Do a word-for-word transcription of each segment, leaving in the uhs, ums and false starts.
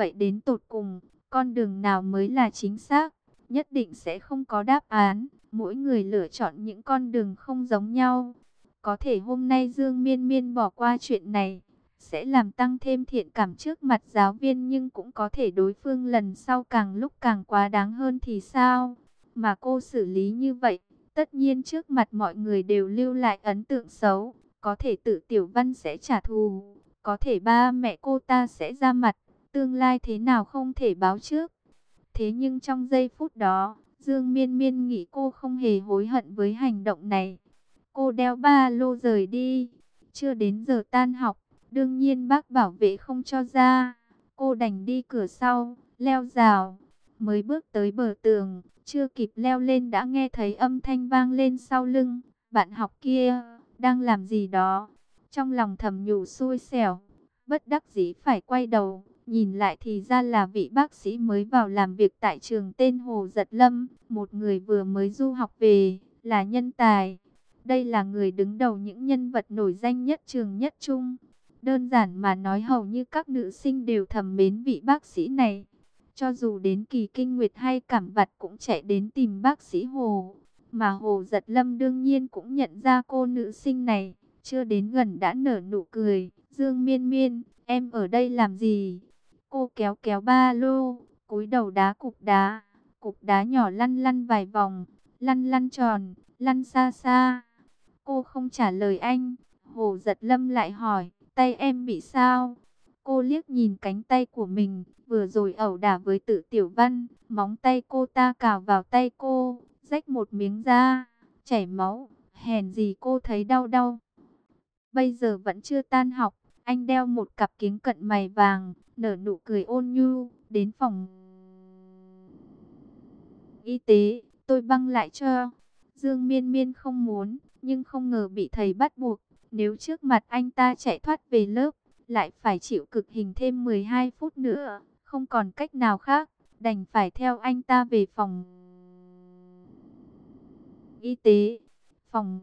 Vậy đến tột cùng, con đường nào mới là chính xác? Nhất định sẽ không có đáp án. Mỗi người lựa chọn những con đường không giống nhau. Có thể hôm nay Dương Miên Miên bỏ qua chuyện này, sẽ làm tăng thêm thiện cảm trước mặt giáo viên, nhưng cũng có thể đối phương lần sau càng lúc càng quá đáng hơn thì sao? Mà cô xử lý như vậy, tất nhiên trước mặt mọi người đều lưu lại ấn tượng xấu. Có thể tự Tiểu Văn sẽ trả thù, có thể ba mẹ cô ta sẽ ra mặt, tương lai thế nào không thể báo trước. Thế nhưng trong giây phút đó, Dương Miên Miên nghĩ cô không hề hối hận với hành động này. Cô đeo ba lô rời đi. Chưa đến giờ tan học, đương nhiên bác bảo vệ không cho ra. Cô đành đi cửa sau, leo rào. Mới bước tới bờ tường, chưa kịp leo lên đã nghe thấy âm thanh vang lên sau lưng. Bạn học kia, đang làm gì đó? Trong lòng thầm nhủ xui xẻo, bất đắc dĩ phải quay đầu. Nhìn lại thì ra là vị bác sĩ mới vào làm việc tại trường tên Hồ Giật Lâm. Một người vừa mới du học về, là nhân tài. Đây là người đứng đầu những nhân vật nổi danh nhất trường nhất trung. Đơn giản mà nói, hầu như các nữ sinh đều thầm mến vị bác sĩ này. Cho dù đến kỳ kinh nguyệt hay cảm vặt cũng chạy đến tìm bác sĩ Hồ. Mà Hồ Giật Lâm đương nhiên cũng nhận ra cô nữ sinh này. Chưa đến gần đã nở nụ cười. Dương Miên Miên, em ở đây làm gì? Cô kéo kéo ba lô, cúi đầu đá cục đá. Cục đá nhỏ lăn lăn vài vòng, lăn lăn tròn, lăn xa xa. Cô không trả lời anh. Hồ Giật Lâm lại hỏi, tay em bị sao? Cô liếc nhìn cánh tay của mình, vừa rồi ẩu đả với Tự Tiểu Văn, móng tay cô ta cào vào tay cô, rách một miếng da, chảy máu, hèn gì cô thấy đau đau. Bây giờ vẫn chưa tan học, anh đeo một cặp kính cận mày vàng, nở nụ cười ôn nhu, đến phòng y tế, tôi băng lại cho. Dương Miên Miên không muốn, nhưng không ngờ bị thầy bắt buộc. Nếu trước mặt anh ta chạy thoát về lớp, lại phải chịu cực hình thêm mười hai phút nữa. Không còn cách nào khác, đành phải theo anh ta về phòng y tế. Phòng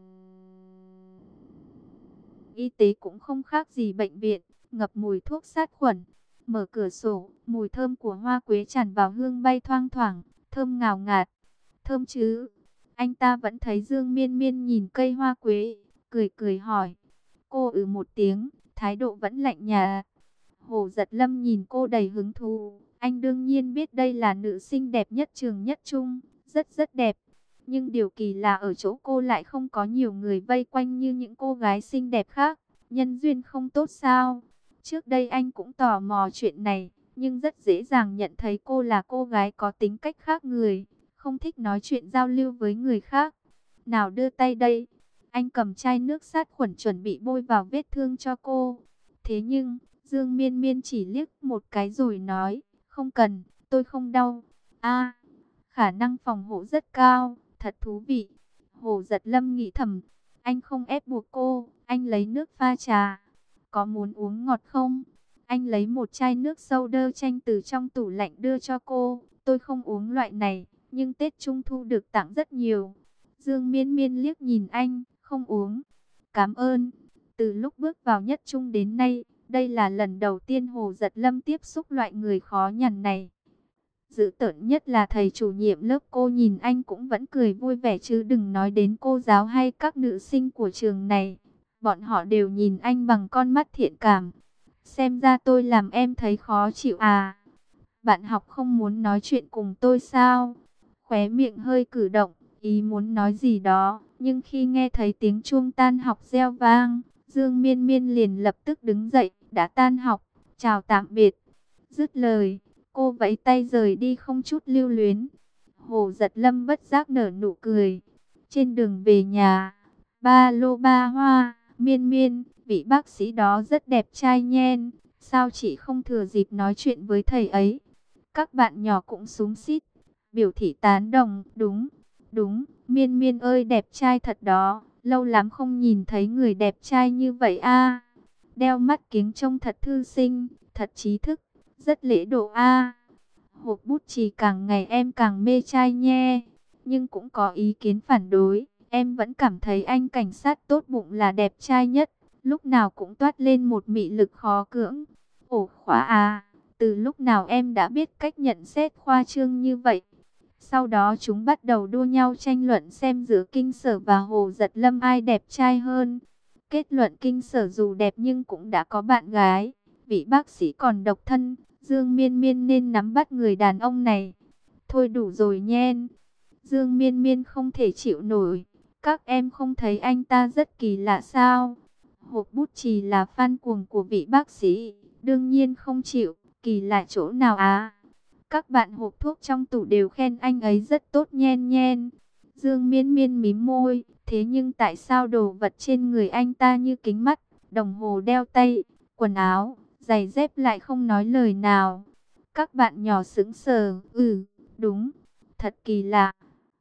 y tế cũng không khác gì bệnh viện, ngập mùi thuốc sát khuẩn. Mở cửa sổ, mùi thơm của hoa quế tràn vào, hương bay thoang thoảng, thơm ngào ngạt. Thơm chứ? Anh ta vẫn thấy Dương Miên Miên nhìn cây hoa quế, cười cười hỏi. Cô ừ một tiếng, thái độ vẫn lạnh nhạt. Hồ Giật Lâm nhìn cô đầy hứng thú. Anh đương nhiên biết đây là nữ sinh đẹp nhất trường nhất trung, rất rất đẹp. Nhưng điều kỳ lạ ở chỗ cô lại không có nhiều người vây quanh như những cô gái xinh đẹp khác. Nhân duyên không tốt sao? Trước đây anh cũng tò mò chuyện này, nhưng rất dễ dàng nhận thấy cô là cô gái có tính cách khác người, không thích nói chuyện giao lưu với người khác. Nào đưa tay đây. Anh cầm chai nước sát khuẩn chuẩn bị bôi vào vết thương cho cô. Thế nhưng, Dương Miên Miên chỉ liếc một cái rồi nói, không cần, tôi không đau. A, khả năng phòng hộ rất cao, thật thú vị. Hồ Giật Lâm nghĩ thầm, anh không ép buộc cô, anh lấy nước pha trà. Có muốn uống ngọt không? Anh lấy một chai nước soda chanh từ trong tủ lạnh đưa cho cô. Tôi không uống loại này, nhưng Tết Trung Thu được tặng rất nhiều. Dương Miên Miên liếc nhìn anh, không uống. Cảm ơn. Từ lúc bước vào nhất trung đến nay, đây là lần đầu tiên Hồ Giật Lâm tiếp xúc loại người khó nhằn này. Dữ tợn nhất là thầy chủ nhiệm lớp, cô nhìn anh cũng vẫn cười vui vẻ, chứ đừng nói đến cô giáo hay các nữ sinh của trường này. Bọn họ đều nhìn anh bằng con mắt thiện cảm. Xem ra tôi làm em thấy khó chịu à? Bạn học không muốn nói chuyện cùng tôi sao? Khóe miệng hơi cử động, ý muốn nói gì đó, nhưng khi nghe thấy tiếng chuông tan học reo vang, Dương Miên Miên liền lập tức đứng dậy, đã tan học, chào tạm biệt. Dứt lời, cô vẫy tay rời đi không chút lưu luyến. Hồ Giật Lâm bất giác nở nụ cười. Trên đường về nhà, ba lô ba hoa, Miên Miên, vị bác sĩ đó rất đẹp trai nhen, sao chị không thừa dịp nói chuyện với thầy ấy? Các bạn nhỏ cũng xúm xít, biểu thị tán đồng. Đúng, đúng, Miên Miên ơi, đẹp trai thật đó, lâu lắm không nhìn thấy người đẹp trai như vậy a. Đeo mắt kính trông thật thư sinh, thật trí thức, rất lễ độ a. Hộp bút chì càng ngày em càng mê trai nhe. Nhưng cũng có ý kiến phản đối, em vẫn cảm thấy anh cảnh sát tốt bụng là đẹp trai nhất, lúc nào cũng toát lên một mị lực khó cưỡng. Ổ khóa à, từ lúc nào em đã biết cách nhận xét khoa trương như vậy? Sau đó chúng bắt đầu đua nhau tranh luận xem giữa Kinh Sở và Hồ Giật Lâm ai đẹp trai hơn. Kết luận Kinh Sở dù đẹp nhưng cũng đã có bạn gái, vị bác sĩ còn độc thân, Dương Miên Miên nên nắm bắt người đàn ông này. Thôi đủ rồi nhen. Dương Miên Miên không thể chịu nổi. Các em không thấy anh ta rất kỳ lạ sao? Hộp bút chì là fan cuồng của vị bác sĩ, đương nhiên không chịu. Kỳ lạ chỗ nào á? Các bạn hộp thuốc trong tủ đều khen anh ấy rất tốt nhen nhen. Dương Miên Miên mím môi, thế nhưng tại sao đồ vật trên người anh ta như kính mắt, đồng hồ đeo tay, quần áo, giày dép lại không nói lời nào? Các bạn nhỏ sững sờ, ừ, đúng, thật kỳ lạ.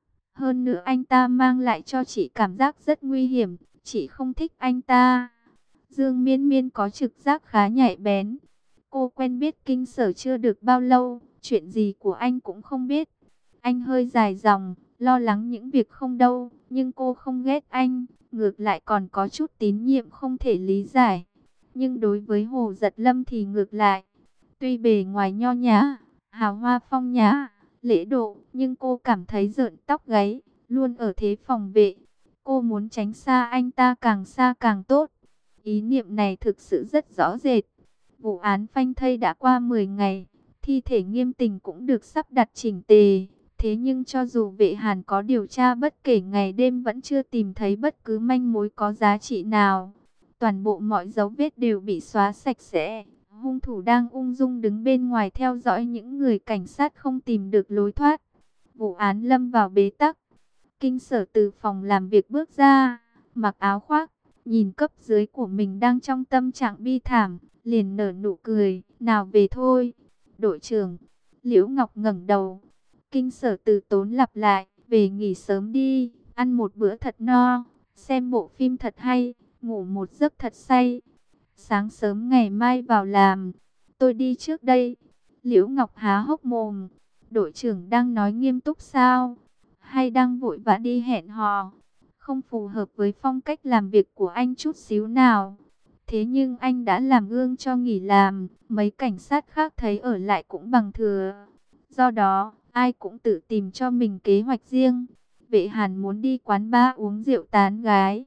Hơn nữa anh ta mang lại cho chị cảm giác rất nguy hiểm, chị không thích anh ta. Dương Miên Miên có trực giác khá nhạy bén. Cô quen biết Kinh Sở chưa được bao lâu, chuyện gì của anh cũng không biết. Anh hơi dài dòng, lo lắng những việc không đâu, nhưng cô không ghét anh, ngược lại còn có chút tín nhiệm không thể lý giải. Nhưng đối với Hồ Giật Lâm thì ngược lại. Tuy bề ngoài nho nhã, hào hoa phong nhã, lễ độ, nhưng cô cảm thấy rợn tóc gáy, luôn ở thế phòng vệ. Cô muốn tránh xa anh ta càng xa càng tốt. Ý niệm này thực sự rất rõ rệt. Vụ án phanh thây đã qua mười ngày, thi thể Nghiêm Tình cũng được sắp đặt chỉnh tề. Thế nhưng cho dù vệ Hàn có điều tra bất kể ngày đêm vẫn chưa tìm thấy bất cứ manh mối có giá trị nào. Toàn bộ mọi dấu vết đều bị xóa sạch sẽ. Hung thủ đang ung dung đứng bên ngoài theo dõi những người cảnh sát không tìm được lối thoát. Vụ án lâm vào bế tắc. Kinh Sở từ phòng làm việc bước ra, mặc áo khoác, nhìn cấp dưới của mình đang trong tâm trạng bi thảm, liền nở nụ cười, nào về thôi. Đội trưởng, Liễu Ngọc ngẩng đầu. Kinh Sở từ tốn lặp lại, về nghỉ sớm đi, ăn một bữa thật no, xem bộ phim thật hay, ngủ một giấc thật say. Sáng sớm ngày mai vào làm, tôi đi trước đây. Liễu Ngọc há hốc mồm, đội trưởng đang nói nghiêm túc sao? Hay đang vội vã đi hẹn hò? Không phù hợp với phong cách làm việc của anh chút xíu nào. Thế nhưng anh đã làm gương cho nghỉ làm, mấy cảnh sát khác thấy ở lại cũng bằng thừa. Do đó, ai cũng tự tìm cho mình kế hoạch riêng. Vệ Hàn muốn đi quán bar uống rượu tán gái.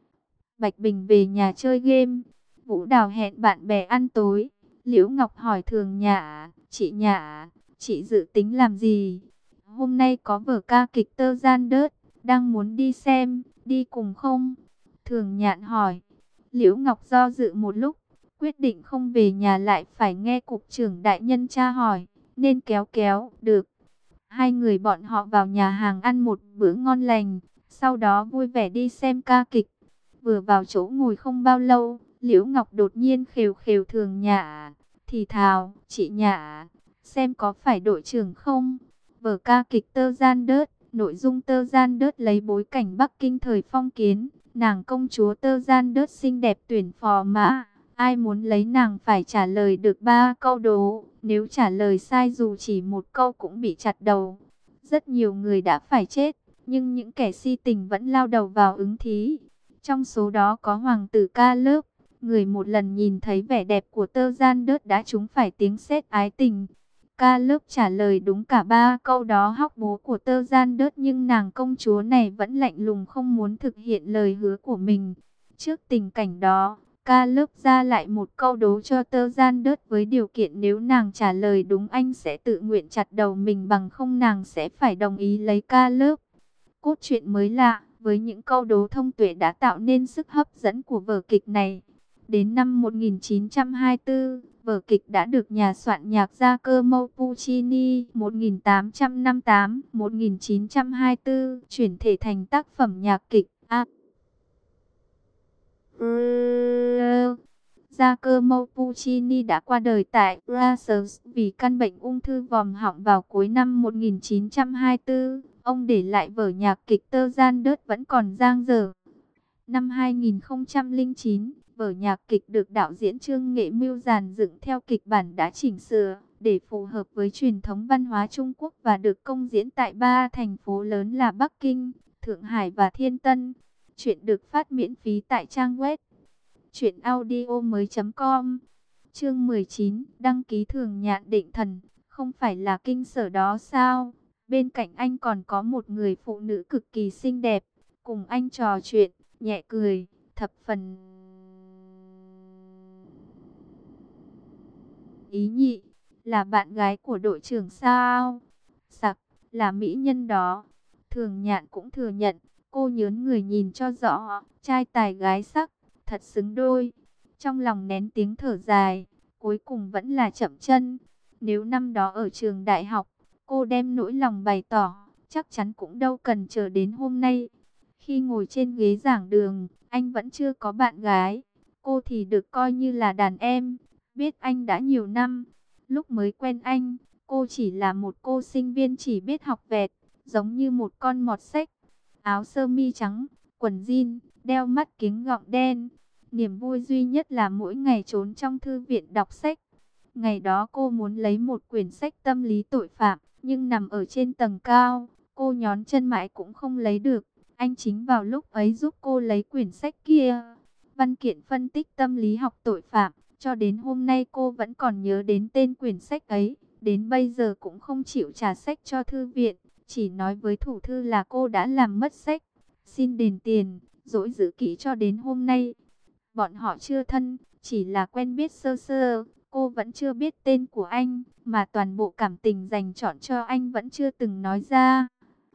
Bạch Bình về nhà chơi game. Vũ Đào hẹn bạn bè ăn tối. Liễu Ngọc hỏi Thường Nhã, chị Nhã, chị dự tính làm gì? Hôm nay có vở ca kịch Tơ Gian Đớt, đang muốn đi xem, đi cùng không? Thường Nhạn hỏi. Liễu Ngọc do dự một lúc, quyết định không về nhà lại phải nghe cục trưởng đại nhân tra hỏi, nên kéo kéo, được. Hai người bọn họ vào nhà hàng ăn một bữa ngon lành, sau đó vui vẻ đi xem ca kịch. Vừa vào chỗ ngồi không bao lâu, Liễu Ngọc đột nhiên khều khều Thường Nhã, thì thào, chị Nhã, xem có phải đội trưởng không? Vở ca kịch Tơ Gian Đớt, nội dung Tơ Gian Đớt lấy bối cảnh Bắc Kinh thời phong kiến, nàng công chúa Tơ Gian Đớt xinh đẹp tuyển phò mã, ai muốn lấy nàng phải trả lời được ba câu đố, nếu trả lời sai dù chỉ một câu cũng bị chặt đầu. Rất nhiều người đã phải chết, nhưng những kẻ si tình vẫn lao đầu vào ứng thí. Trong số đó có hoàng tử Ca Lớp, người một lần nhìn thấy vẻ đẹp của Tơ Gian Đớt đã trúng phải tiếng sét ái tình. Ca Lớp trả lời đúng cả ba câu đó hóc bố của Tơ Gian Đớt, nhưng nàng công chúa này vẫn lạnh lùng không muốn thực hiện lời hứa của mình. Trước tình cảnh đó, Ca Lớp ra lại một câu đố cho Tơ Gian Đớt với điều kiện nếu nàng trả lời đúng anh sẽ tự nguyện chặt đầu mình, bằng không nàng sẽ phải đồng ý lấy Ca Lớp. Cốt truyện mới lạ, với những câu đố thông tuệ đã tạo nên sức hấp dẫn của vở kịch này. Đến năm một nghìn chín trăm hai mươi tư, vở kịch đã được nhà soạn nhạc Giacomo Puccini một nghìn tám trăm năm mươi tám đến một nghìn chín trăm hai mươi tư chuyển thể thành tác phẩm nhạc kịch. A. Giacomo Puccini đã qua đời tại Brussels vì căn bệnh ung thư vòm họng vào cuối năm một nghìn chín trăm hai mươi tư. Ông để lại vở nhạc kịch Tơ Gian Đớt vẫn còn dang dở. Năm hai nghìn không trăm lẻ chín, vở nhạc kịch được đạo diễn Trương Nghệ Mưu dàn dựng theo kịch bản đã chỉnh sửa để phù hợp với truyền thống văn hóa Trung Quốc và được công diễn tại ba thành phố lớn là Bắc Kinh, Thượng Hải và Thiên Tân. Truyện được phát miễn phí tại trang web truyện audio mới chấm com. Chương mười chín, đăng ký Thường Nhạn Định Thần, không phải là Kinh Sở đó sao? Bên cạnh anh còn có một người phụ nữ cực kỳ xinh đẹp, cùng anh trò chuyện, nhẹ cười, thập phần ý nhị. Là bạn gái của đội trưởng sao? Sặc, là mỹ nhân đó. Thường Nhạn cũng thừa nhận, cô nhớn người nhìn cho rõ, trai tài gái sắc, thật xứng đôi. Trong lòng nén tiếng thở dài, cuối cùng vẫn là chậm chân. Nếu năm đó ở trường đại học, cô đem nỗi lòng bày tỏ, chắc chắn cũng đâu cần chờ đến hôm nay. Khi ngồi trên ghế giảng đường, anh vẫn chưa có bạn gái. Cô thì được coi như là đàn em. Biết anh đã nhiều năm. Lúc mới quen anh, cô chỉ là một cô sinh viên chỉ biết học vẹt, giống như một con mọt sách. Áo sơ mi trắng, quần jean, đeo mắt kính gọng đen. Niềm vui duy nhất là mỗi ngày trốn trong thư viện đọc sách. Ngày đó cô muốn lấy một quyển sách tâm lý tội phạm, nhưng nằm ở trên tầng cao, cô nhón chân mãi cũng không lấy được. Anh chính vào lúc ấy giúp cô lấy quyển sách kia. Văn kiện phân tích tâm lý học tội phạm, cho đến hôm nay cô vẫn còn nhớ đến tên quyển sách ấy. Đến bây giờ cũng không chịu trả sách cho thư viện, chỉ nói với thủ thư là cô đã làm mất sách, xin đền tiền, dỗi giữ kỹ cho đến hôm nay. Bọn họ chưa thân, chỉ là quen biết sơ sơ. Cô vẫn chưa biết tên của anh, mà toàn bộ cảm tình dành chọn cho anh vẫn chưa từng nói ra.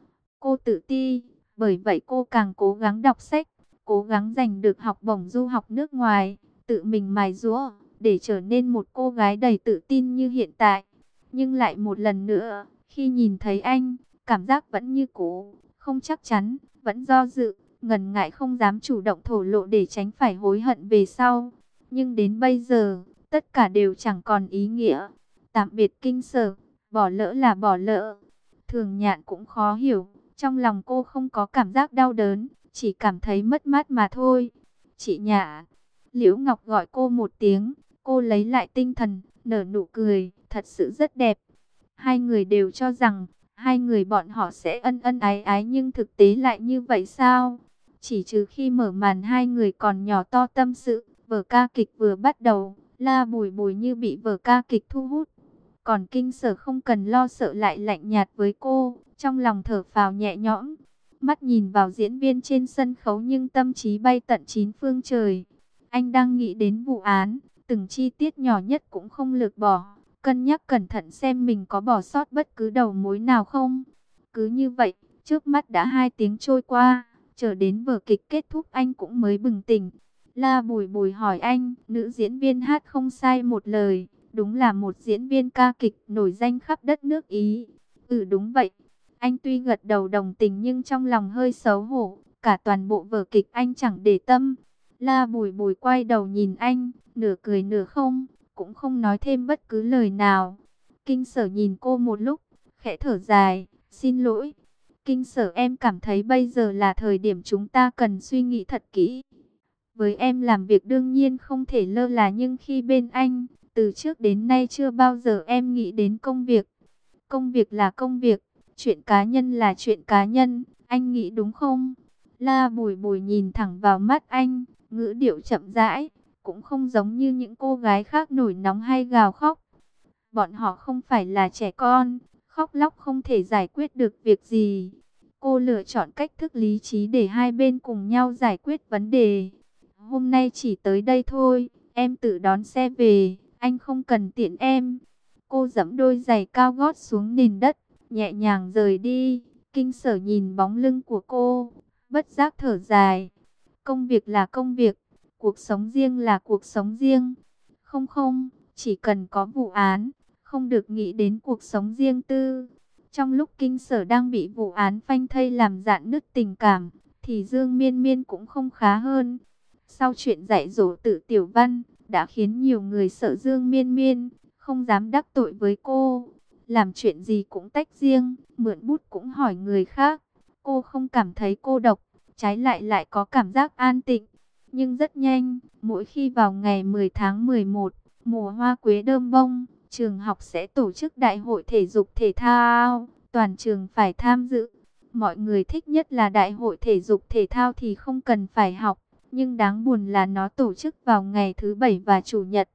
Cô tự ti, bởi vậy cô càng cố gắng đọc sách, cố gắng giành được học bổng du học nước ngoài, tự mình mài giũa để trở nên một cô gái đầy tự tin như hiện tại. Nhưng lại một lần nữa, khi nhìn thấy anh, cảm giác vẫn như cũ, không chắc chắn, vẫn do dự, ngần ngại không dám chủ động thổ lộ để tránh phải hối hận về sau. Nhưng đến bây giờ, tất cả đều chẳng còn ý nghĩa. Tạm biệt Kinh Sở, bỏ lỡ là bỏ lỡ. Thường Nhạn cũng khó hiểu, trong lòng cô không có cảm giác đau đớn, chỉ cảm thấy mất mát mà thôi. Chị Nhã, Liễu Ngọc gọi cô một tiếng, cô lấy lại tinh thần, nở nụ cười, thật sự rất đẹp. Hai người đều cho rằng, hai người bọn họ sẽ ân ân ái ái, nhưng thực tế lại như vậy sao? Chỉ trừ khi mở màn hai người còn nhỏ to tâm sự, vở ca kịch vừa bắt đầu, La Bùi Bùi như bị vở ca kịch thu hút. Còn Kinh Sở không cần lo sợ lại lạnh nhạt với cô, trong lòng thở phào nhẹ nhõm. Mắt nhìn vào diễn viên trên sân khấu nhưng tâm trí bay tận chín phương trời. Anh đang nghĩ đến vụ án, từng chi tiết nhỏ nhất cũng không lược bỏ, cân nhắc cẩn thận xem mình có bỏ sót bất cứ đầu mối nào không. Cứ như vậy, trước mắt đã hai tiếng trôi qua, chờ đến vở kịch kết thúc anh cũng mới bừng tỉnh. La Bùi Bùi hỏi anh, nữ diễn viên hát không sai một lời, đúng là một diễn viên ca kịch nổi danh khắp đất nước Ý. Ừ đúng vậy. Anh tuy gật đầu đồng tình nhưng trong lòng hơi xấu hổ, cả toàn bộ vở kịch anh chẳng để tâm. La Bùi Bùi quay đầu nhìn anh, nửa cười nửa không, cũng không nói thêm bất cứ lời nào. Kinh Sở nhìn cô một lúc, khẽ thở dài, xin lỗi. Kinh Sở, em cảm thấy bây giờ là thời điểm chúng ta cần suy nghĩ thật kỹ. Với em làm việc đương nhiên không thể lơ là, nhưng khi bên anh, từ trước đến nay chưa bao giờ em nghĩ đến công việc. Công việc là công việc, chuyện cá nhân là chuyện cá nhân, anh nghĩ đúng không? La Bùi Bùi nhìn thẳng vào mắt anh, ngữ điệu chậm rãi, cũng không giống như những cô gái khác nổi nóng hay gào khóc. Bọn họ không phải là trẻ con, khóc lóc không thể giải quyết được việc gì. Cô lựa chọn cách thức lý trí để hai bên cùng nhau giải quyết vấn đề. Hôm nay chỉ tới đây thôi, em tự đón xe về, anh không cần tiện em. Cô giẫm đôi giày cao gót xuống nền đất, nhẹ nhàng rời đi. Kinh Sở nhìn bóng lưng của cô, bất giác thở dài. Công việc là công việc, cuộc sống riêng là cuộc sống riêng. Không không, chỉ cần có vụ án, không được nghĩ đến cuộc sống riêng tư. Trong lúc Kinh Sở đang bị vụ án phanh thây làm rạn nứt tình cảm, thì Dương Miên Miên cũng không khá hơn. Sau chuyện dạy dỗ Tử Tiểu Văn, đã khiến nhiều người sợ Dương Miên Miên, không dám đắc tội với cô. Làm chuyện gì cũng tách riêng, mượn bút cũng hỏi người khác. Cô không cảm thấy cô độc, trái lại lại có cảm giác an tịnh. Nhưng rất nhanh, mỗi khi vào ngày mười tháng mười một, mùa hoa quế đơm bông, trường học sẽ tổ chức đại hội thể dục thể thao, toàn trường phải tham dự. Mọi người thích nhất là đại hội thể dục thể thao thì không cần phải học, nhưng đáng buồn là nó tổ chức vào ngày thứ bảy và chủ nhật.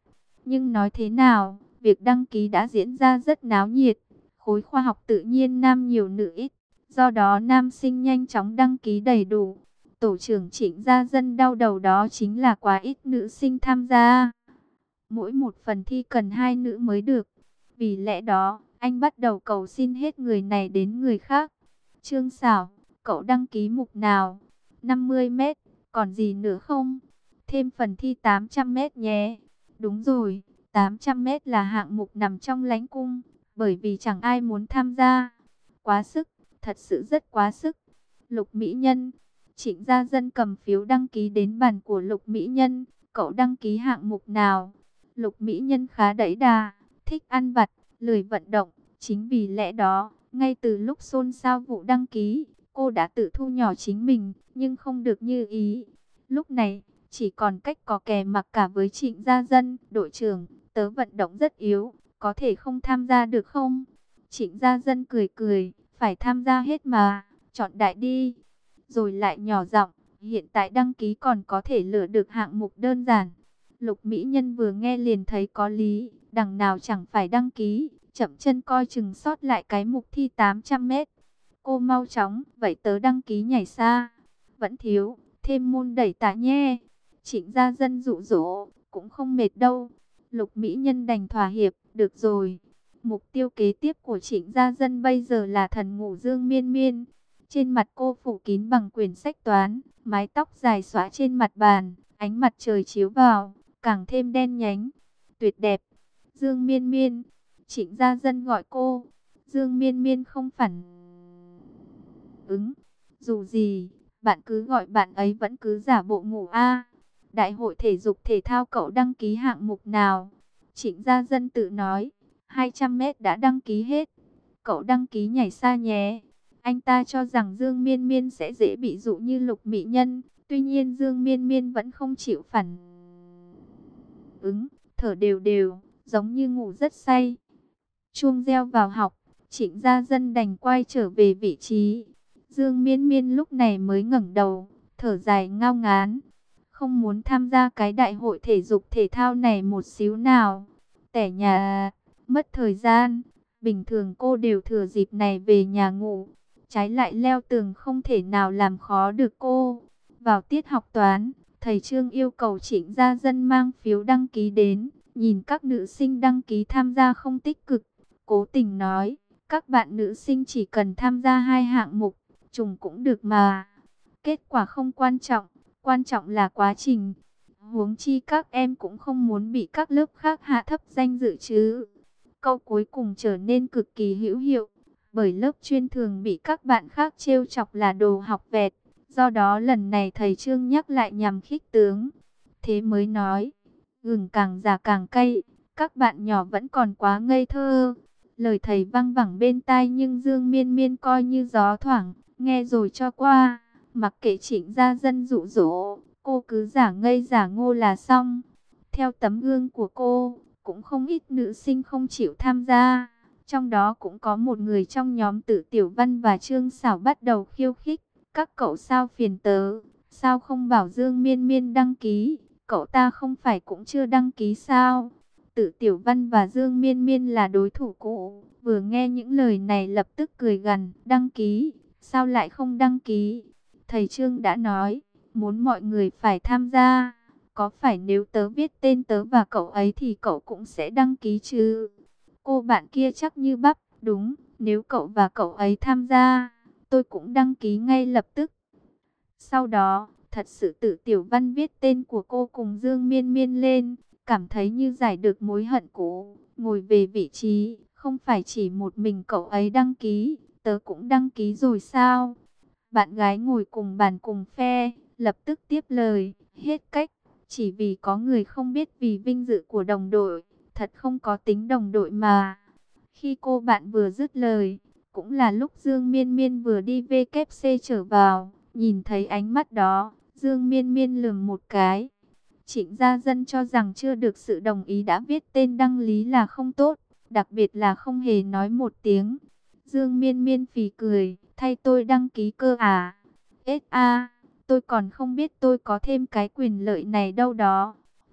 Nhưng nói thế nào, việc đăng ký đã diễn ra rất náo nhiệt. Khối khoa học tự nhiên nam nhiều nữ ít, do đó nam sinh nhanh chóng đăng ký đầy đủ. Tổ trưởng Trịnh Gia Dân đau đầu đó chính là quá ít nữ sinh tham gia. Mỗi một phần thi cần hai nữ mới được. Vì lẽ đó, anh bắt đầu cầu xin hết người này đến người khác. Trương Sảo, cậu đăng ký mục nào? năm mươi mét, còn gì nữa không? Thêm phần thi tám trăm mét nhé. Đúng rồi, tám trăm mét là hạng mục nằm trong lãnh cung, bởi vì chẳng ai muốn tham gia. Quá sức, thật sự rất quá sức. Lục Mỹ Nhân, Trịnh Gia Dân cầm phiếu đăng ký đến bàn của Lục Mỹ Nhân. Cậu đăng ký hạng mục nào? Lục Mỹ Nhân khá đẫy đà, thích ăn vặt, lười vận động. Chính vì lẽ đó, ngay từ lúc xôn xao vụ đăng ký, cô đã tự thu nhỏ chính mình, nhưng không được như ý. Lúc này, chỉ còn cách có kè mặc cả với Trịnh Gia Dân. Đội trưởng, tớ vận động rất yếu, có thể không tham gia được không? Trịnh Gia Dân cười cười, phải tham gia hết mà, chọn đại đi. Rồi lại nhỏ giọng, hiện tại đăng ký còn có thể lựa được hạng mục đơn giản. Lục Mỹ Nhân vừa nghe liền thấy có lý, đằng nào chẳng phải đăng ký, chậm chân coi chừng sót lại cái mục thi tám trăm mét. Cô mau chóng, vậy tớ đăng ký nhảy xa. Vẫn thiếu, thêm môn đẩy tạ nhé. Trịnh Gia Dân dụ dỗ, cũng không mệt đâu. Lục Mỹ Nhân đành thỏa hiệp, được rồi. Mục tiêu kế tiếp của Trịnh Gia Dân bây giờ là thần ngủ Dương Miên Miên. Trên mặt cô phủ kín bằng quyển sách toán, mái tóc dài xõa trên mặt bàn, ánh mặt trời chiếu vào, càng thêm đen nhánh. Tuyệt đẹp. Dương Miên Miên. Trịnh Gia Dân gọi cô. Dương Miên Miên không phản ứng. Dù gì, bạn cứ gọi bạn ấy vẫn cứ giả bộ ngủ a. Đại hội thể dục thể thao cậu đăng ký hạng mục nào? Trịnh Gia Dân tự nói, hai trăm mét đã đăng ký hết. Cậu đăng ký nhảy xa nhé. Anh ta cho rằng Dương Miên Miên sẽ dễ bị dụ như Lục Mỹ Nhân. Tuy nhiên Dương Miên Miên vẫn không chịu phản ứng, thở đều đều, giống như ngủ rất say. Chuông reo vào học, Trịnh Gia Dân đành quay trở về vị trí. Dương Miên Miên lúc này mới ngẩng đầu, thở dài ngao ngán. Không muốn tham gia cái đại hội thể dục thể thao này một xíu nào. Tẻ nhà, mất thời gian. Bình thường cô đều thừa dịp này về nhà ngủ. Trái lại leo tường không thể nào làm khó được cô. Vào tiết học toán, thầy Trương yêu cầu Trịnh Gia Dân mang phiếu đăng ký đến. Nhìn các nữ sinh đăng ký tham gia không tích cực, cố tình nói, các bạn nữ sinh chỉ cần tham gia hai hạng mục, trùng cũng được mà. Kết quả không quan trọng, quan trọng là quá trình. Huống chi các em cũng không muốn bị các lớp khác hạ thấp danh dự chứ. Câu cuối cùng trở nên cực kỳ hữu hiệu, bởi lớp chuyên thường bị các bạn khác trêu chọc là đồ học vẹt. Do đó lần này thầy Trương nhắc lại nhằm khích tướng. Thế mới nói, gừng càng già càng cay, các bạn nhỏ vẫn còn quá ngây thơ. Lời thầy văng vẳng bên tai nhưng Dương Miên Miên coi như gió thoảng, nghe rồi cho qua. Mặc kệ Trịnh Gia Dân dụ dỗ, cô cứ giả ngây giả ngô là xong. Theo tấm gương của cô, cũng không ít nữ sinh không chịu tham gia. Trong đó cũng có một người trong nhóm Tử Tiểu Văn và Trương Sảo bắt đầu khiêu khích. Các cậu sao phiền tớ, sao không bảo Dương Miên Miên đăng ký, cậu ta không phải cũng chưa đăng ký sao? Tử Tiểu Văn và Dương Miên Miên là đối thủ cũ, vừa nghe những lời này lập tức cười gằn, đăng ký, sao lại không đăng ký? Thầy Trương đã nói, muốn mọi người phải tham gia, có phải nếu tớ viết tên tớ và cậu ấy thì cậu cũng sẽ đăng ký chứ? Cô bạn kia chắc như bắp, đúng, nếu cậu và cậu ấy tham gia, tôi cũng đăng ký ngay lập tức. Sau đó, thật sự Tử Tiểu Văn viết tên của cô cùng Dương Miên Miên lên, cảm thấy như giải được mối hận cũ, ngồi về vị trí, không phải chỉ một mình cậu ấy đăng ký, tớ cũng đăng ký rồi sao? Bạn gái ngồi cùng bàn cùng phe, lập tức tiếp lời, hết cách, chỉ vì có người không biết vì vinh dự của đồng đội, thật không có tính đồng đội mà. Khi cô bạn vừa dứt lời, cũng là lúc Dương Miên Miên vừa đi vê kép xê trở vào, nhìn thấy ánh mắt đó, Dương Miên Miên lườm một cái. Trịnh Gia Dân cho rằng chưa được sự đồng ý đã viết tên đăng lý là không tốt, đặc biệt là không hề nói một tiếng. Dương Miên Miên phì cười, thay tôi đăng ký cơ à? Ết a, tôi còn không biết tôi có thêm cái quyền lợi này đâu đó.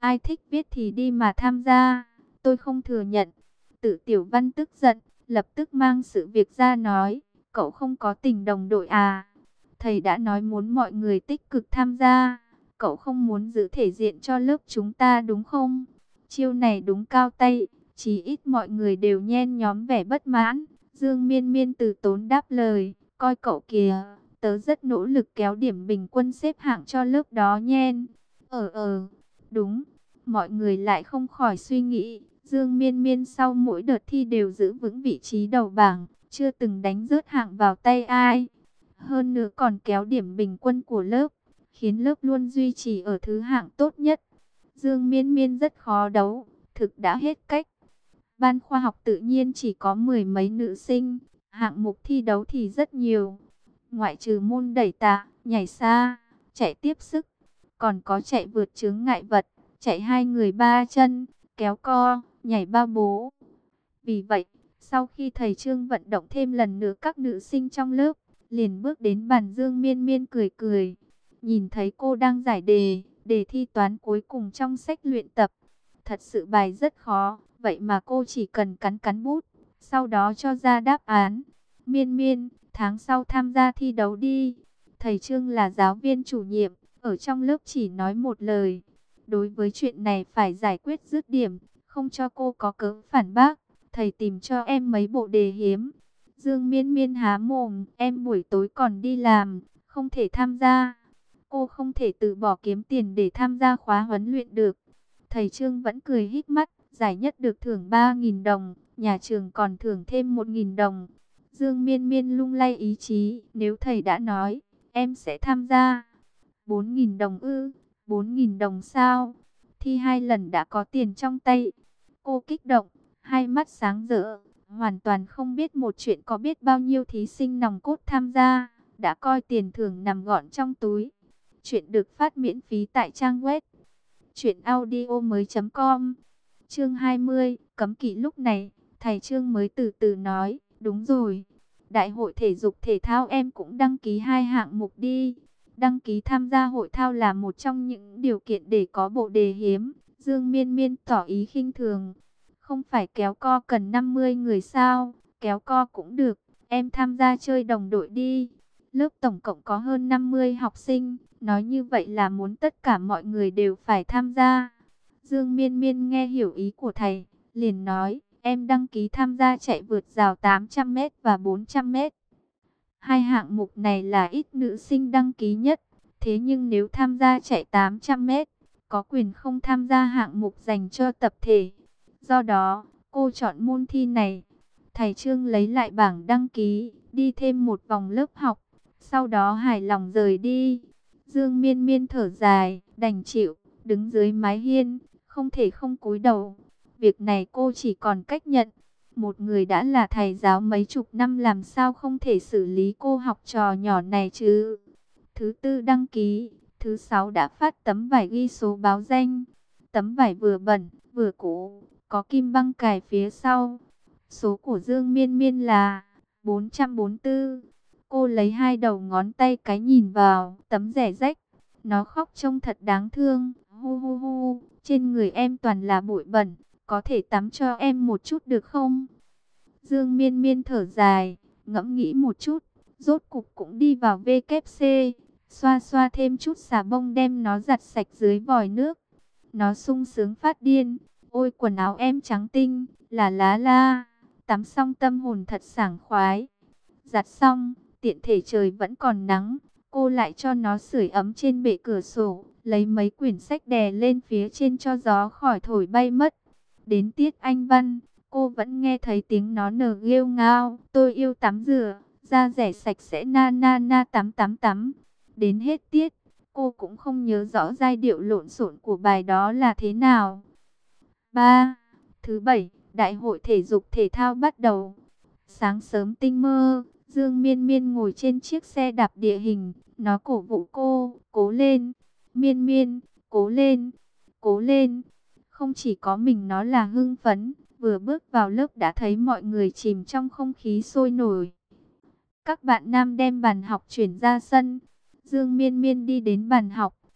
ai thích viết thì đi mà tham gia, tôi không thừa nhận. Tự Tiểu Văn tức giận, lập tức mang sự việc ra nói, cậu không có tình đồng đội à? Thầy đã nói muốn mọi người tích cực tham gia, cậu không muốn giữ thể diện cho lớp chúng ta đúng không? Chiêu này đúng cao tay, chí ít mọi người đều nhen nhóm vẻ bất mãn. Dương Miên Miên từ tốn đáp lời, coi cậu kìa, tớ rất nỗ lực kéo điểm bình quân xếp hạng cho lớp đó nhen. Ờ ờ, đúng, mọi người lại không khỏi suy nghĩ, Dương Miên Miên sau mỗi đợt thi đều giữ vững vị trí đầu bảng, chưa từng đánh rớt hạng vào tay ai. Hơn nữa còn kéo điểm bình quân của lớp, khiến lớp luôn duy trì ở thứ hạng tốt nhất. Dương Miên Miên rất khó đấu, thực đã hết cách. Ban khoa học tự nhiên chỉ có mười mấy nữ sinh, hạng mục thi đấu thì rất nhiều. Ngoại trừ môn đẩy tạ, nhảy xa, chạy tiếp sức, còn có chạy vượt chướng ngại vật, chạy hai người ba chân, kéo co, nhảy ba bố. Vì vậy, sau khi thầy Trương vận động thêm lần nữa các nữ sinh trong lớp, liền bước đến bàn Dương Miên Miên cười cười. Nhìn thấy cô đang giải đề, đề thi toán cuối cùng trong sách luyện tập. Thật sự bài rất khó, vậy mà cô chỉ cần cắn cắn bút, sau đó cho ra đáp án. Miên Miên, tháng sau tham gia thi đấu đi. Thầy Trương là giáo viên chủ nhiệm, ở trong lớp chỉ nói một lời. Đối với chuyện này phải giải quyết dứt điểm, không cho cô có cớ phản bác. Thầy tìm cho em mấy bộ đề hiếm. Dương Miên Miên há mồm, em buổi tối còn đi làm, không thể tham gia. Cô không thể từ bỏ kiếm tiền để tham gia khóa huấn luyện được. Thầy Trương vẫn cười híp mắt, giải nhất được thưởng ba nghìn đồng, nhà trường còn thưởng thêm một nghìn đồng. Dương Miên Miên lung lay ý chí, nếu thầy đã nói, em sẽ tham gia. bốn nghìn đồng ư, bốn nghìn đồng sao? Thi hai lần đã có tiền trong tay. Cô kích động, hai mắt sáng rỡ, hoàn toàn không biết một chuyện có biết bao nhiêu thí sinh nòng cốt tham gia, đã coi tiền thưởng nằm gọn trong túi. Chuyện được phát miễn phí tại trang web truyện audio mới chấm com. Chương hai mươi, cấm kỵ. Lúc này, thầy Trương mới từ từ nói, đúng rồi, đại hội thể dục thể thao em cũng đăng ký hai hạng mục đi. Đăng ký tham gia hội thao là một trong những điều kiện để có bộ đề hiếm. Dương Miên Miên tỏ ý khinh thường. Không phải kéo co cần năm mươi người sao? Kéo co cũng được, em tham gia chơi đồng đội đi. Lớp tổng cộng có hơn năm mươi học sinh, nói như vậy là muốn tất cả mọi người đều phải tham gia. Dương Miên Miên nghe hiểu ý của thầy, liền nói, em đăng ký tham gia chạy vượt rào tám trăm mét và bốn trăm mét. Hai hạng mục này là ít nữ sinh đăng ký nhất, thế nhưng nếu tham gia chạy tám trăm mét, có quyền không tham gia hạng mục dành cho tập thể. Do đó, cô chọn môn thi này. Thầy Trương lấy lại bảng đăng ký, đi thêm một vòng lớp học, sau đó hài lòng rời đi. Dương Miên Miên thở dài, đành chịu, đứng dưới mái hiên, không thể không cúi đầu. Việc này cô chỉ còn cách nhận. Một người đã là thầy giáo mấy chục năm làm sao không thể xử lý cô học trò nhỏ này chứ. Thứ tư đăng ký, thứ sáu đã phát tấm vải ghi số báo danh. Tấm vải vừa bẩn, vừa cũ, có kim băng cài phía sau. Số của Dương Miên Miên là bốn trăm bốn mươi tư. Cô lấy hai đầu ngón tay cái nhìn vào tấm rẻ rách. Nó khóc trông thật đáng thương. Hu hu hu, trên người em toàn là bụi bẩn. Có thể tắm cho em một chút được không? Dương Miên Miên thở dài, ngẫm nghĩ một chút. Rốt cục cũng đi vào vê kép xê. Xoa xoa thêm chút xà bông đem nó giặt sạch dưới vòi nước. Nó sung sướng phát điên. Ôi quần áo em trắng tinh, là lá la. Tắm xong tâm hồn thật sảng khoái. Giặt xong, tiện thể trời vẫn còn nắng. Cô lại cho nó sưởi ấm trên bệ cửa sổ. Lấy mấy quyển sách đè lên phía trên cho gió khỏi thổi bay mất. Đến tiết Anh văn, cô vẫn nghe thấy tiếng nó nở nghêu ngao. Tôi yêu tắm rửa, da rẻ sạch sẽ na na na tắm tắm tắm. Đến hết tiết, cô cũng không nhớ rõ giai điệu lộn xộn của bài đó là thế nào. ba. Thứ bảy, đại hội thể dục thể thao bắt đầu. Sáng sớm tinh mơ, Dương Miên Miên ngồi trên chiếc xe đạp địa hình. Nó cổ vũ cô, cố lên. Miên Miên, cố lên, cố lên. Không chỉ có mình nó là hưng phấn, vừa bước vào lớp đã thấy mọi người chìm trong không khí sôi nổi. Các bạn nam đem bàn học chuyển ra sân. Dương Miên Miên đi đến bàn học,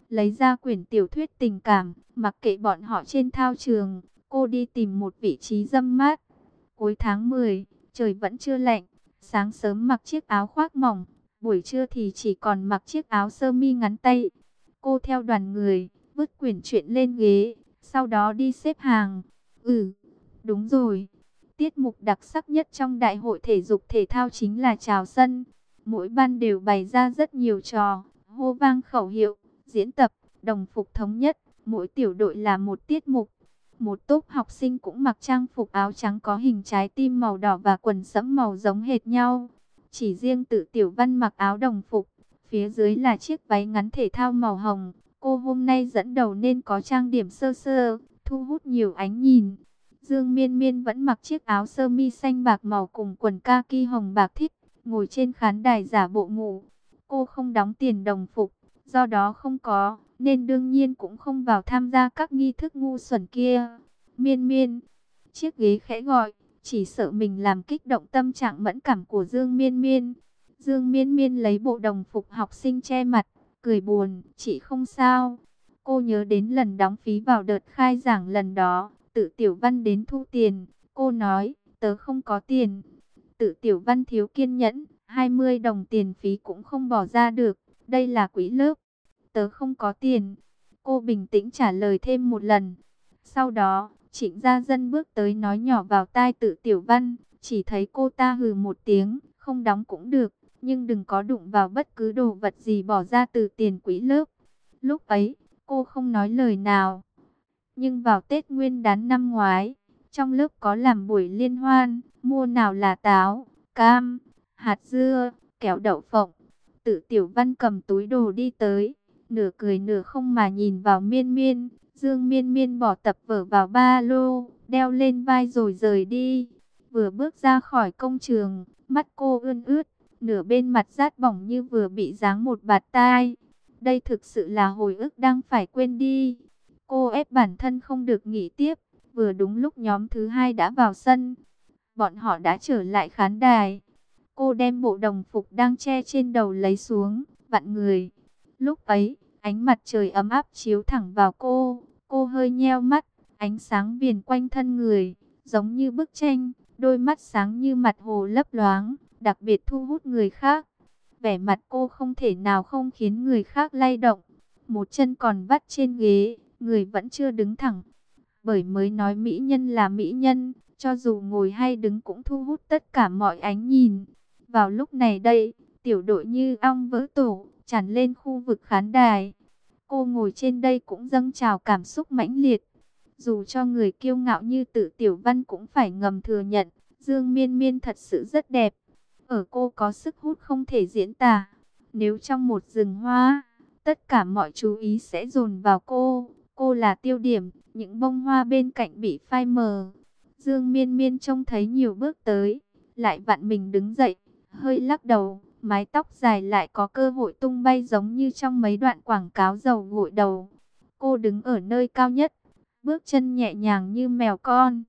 lấy ra quyển tiểu thuyết tình cảm, mặc kệ bọn họ trên thao trường, cô đi tìm một vị trí râm mát. Cuối tháng mười, trời vẫn chưa lạnh, sáng sớm mặc chiếc áo khoác mỏng, buổi trưa thì chỉ còn mặc chiếc áo sơ mi ngắn tay. Cô theo đoàn người, vứt quyển truyện lên ghế, sau đó đi xếp hàng. Ừ, đúng rồi. Tiết mục đặc sắc nhất trong đại hội thể dục thể thao chính là chào sân. Mỗi ban đều bày ra rất nhiều trò, hô vang khẩu hiệu, diễn tập, đồng phục thống nhất. Mỗi tiểu đội là một tiết mục. Một tốp học sinh cũng mặc trang phục áo trắng có hình trái tim màu đỏ và quần sẫm màu giống hệt nhau. Chỉ riêng Tự Tiểu Văn mặc áo đồng phục, phía dưới là chiếc váy ngắn thể thao màu hồng. Cô hôm nay dẫn đầu nên có trang điểm sơ sơ, thu hút nhiều ánh nhìn. Dương Miên Miên vẫn mặc chiếc áo sơ mi xanh bạc màu cùng quần kaki hồng bạc thích, ngồi trên khán đài giả bộ ngủ. Cô không đóng tiền đồng phục, do đó không có, nên đương nhiên cũng không vào tham gia các nghi thức ngu xuẩn kia. Miên Miên, chiếc ghế khẽ gọi, chỉ sợ mình làm kích động tâm trạng mẫn cảm của Dương Miên Miên. Dương Miên Miên lấy bộ đồng phục học sinh che mặt, cười buồn, chị không sao. Cô nhớ đến lần đóng phí vào đợt khai giảng lần đó, Tự Tiểu Văn đến thu tiền. Cô nói, tớ không có tiền. Tự Tiểu Văn thiếu kiên nhẫn, hai mươi đồng tiền phí cũng không bỏ ra được. Đây là quỹ lớp. Tớ không có tiền. Cô bình tĩnh trả lời thêm một lần. Sau đó, Trịnh Gia Dân bước tới nói nhỏ vào tai Tự Tiểu Văn. Chỉ thấy cô ta hừ một tiếng, không đóng cũng được. Nhưng đừng có đụng vào bất cứ đồ vật gì bỏ ra từ tiền quỹ lớp. Lúc ấy, cô không nói lời nào. Nhưng vào Tết Nguyên đán năm ngoái, trong lớp có làm buổi liên hoan, mua nào là táo, cam, hạt dưa, kẹo đậu phộng. Tự Tiểu Văn cầm túi đồ đi tới, nửa cười nửa không mà nhìn vào Miên Miên. Dương Miên Miên bỏ tập vở vào ba lô, đeo lên vai rồi rời đi. Vừa bước ra khỏi công trường, mắt cô ươn ướt, nửa bên mặt rát bỏng như vừa bị giáng một bạt tai. Đây thực sự là hồi ức đang phải quên đi. Cô ép bản thân không được nghỉ tiếp, vừa đúng lúc nhóm thứ hai đã vào sân. Bọn họ đã trở lại khán đài. Cô đem bộ đồng phục đang che trên đầu lấy xuống, vặn người. Lúc ấy, ánh mặt trời ấm áp chiếu thẳng vào cô. Cô hơi nheo mắt, ánh sáng viền quanh thân người, giống như bức tranh. Đôi mắt sáng như mặt hồ lấp loáng, đặc biệt thu hút người khác. Vẻ mặt cô không thể nào không khiến người khác lay động. Một chân còn vắt trên ghế, người vẫn chưa đứng thẳng. Bởi mới nói mỹ nhân là mỹ nhân, cho dù ngồi hay đứng cũng thu hút tất cả mọi ánh nhìn. Vào lúc này đây, tiểu đội như ong vỡ tổ, tràn lên khu vực khán đài. Cô ngồi trên đây cũng dâng trào cảm xúc mãnh liệt. Dù cho người kiêu ngạo như Tự Tiểu Văn cũng phải ngầm thừa nhận, Dương Miên Miên thật sự rất đẹp. Ở cô có sức hút không thể diễn tả. Nếu trong một rừng hoa, tất cả mọi chú ý sẽ dồn vào cô. Cô là tiêu điểm, những bông hoa bên cạnh bị phai mờ. Dương Miên Miên trông thấy nhiều bước tới, lại vặn mình đứng dậy, hơi lắc đầu. Mái tóc dài lại có cơ hội tung bay giống như trong mấy đoạn quảng cáo dầu gội đầu. Cô đứng ở nơi cao nhất, bước chân nhẹ nhàng như mèo con.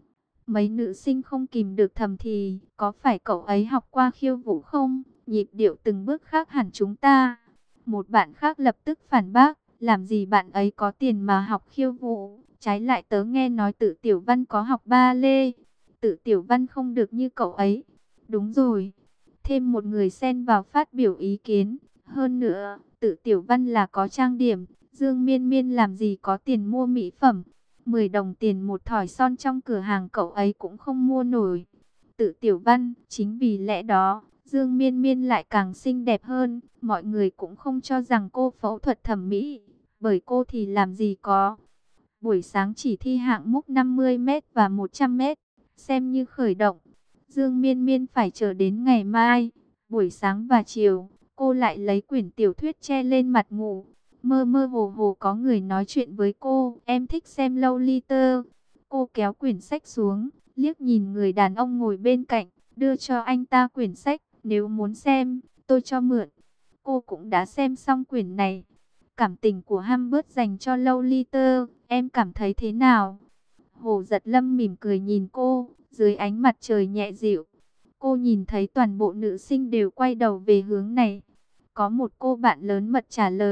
Mấy nữ sinh không kìm được thầm thì, có phải cậu ấy học qua khiêu vũ không? Nhịp điệu từng bước khác hẳn chúng ta. Một bạn khác lập tức phản bác, làm gì bạn ấy có tiền mà học khiêu vũ? Trái lại tớ nghe nói Tự Tiểu Văn có học ba lê. Tự Tiểu Văn không được như cậu ấy. Đúng rồi. Thêm một người xen vào phát biểu ý kiến. Hơn nữa, Tự Tiểu Văn là có trang điểm. Dương Miên Miên làm gì có tiền mua mỹ phẩm. mười đồng tiền một thỏi son trong cửa hàng cậu ấy cũng không mua nổi. Tự Tiểu Văn, chính vì lẽ đó, Dương Miên Miên lại càng xinh đẹp hơn. Mọi người cũng không cho rằng cô phẫu thuật thẩm mỹ, bởi cô thì làm gì có. Buổi sáng chỉ thi hạng mục năm mươi mét và một trăm mét, xem như khởi động. Dương Miên Miên phải chờ đến ngày mai. Buổi sáng và chiều, cô lại lấy quyển tiểu thuyết che lên mặt ngủ. Mơ mơ hồ hồ có người nói chuyện với cô, em thích xem Lolita. Cô kéo quyển sách xuống, liếc nhìn người đàn ông ngồi bên cạnh, đưa cho anh ta quyển sách, nếu muốn xem, tôi cho mượn. Cô cũng đã xem xong quyển này. Cảm tình của Humbert dành cho Lolita, em cảm thấy thế nào? Hồ Giật Lâm mỉm cười nhìn cô, dưới ánh mặt trời nhẹ dịu. Cô nhìn thấy toàn bộ nữ sinh đều quay đầu về hướng này. Có một cô bạn lớn mật trả lời,